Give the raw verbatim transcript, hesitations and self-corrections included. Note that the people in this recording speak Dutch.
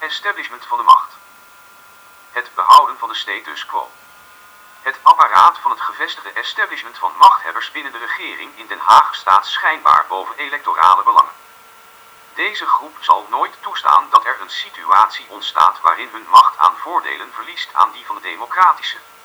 establishment van de macht. Het behouden van de status quo. Het apparaat van het gevestigde establishment van machthebbers binnen de regering in Den Haag staat schijnbaar boven electorale belangen. Deze groep zal nooit toestaan dat er een situatie ontstaat waarin hun macht aan voordelen verliest aan die van de democratische